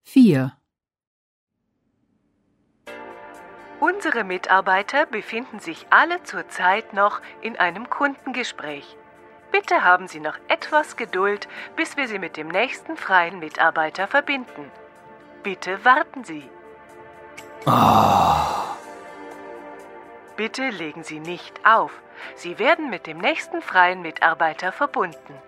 4. Unsere Mitarbeiter befinden sich alle zurzeit noch in einem Kundengespräch. Bitte haben Sie noch etwas Geduld, bis wir Sie mit dem nächsten freien Mitarbeiter verbinden. Bitte warten Sie. Bitte legen Sie nicht auf. Sie werden mit dem nächsten freien Mitarbeiter verbunden.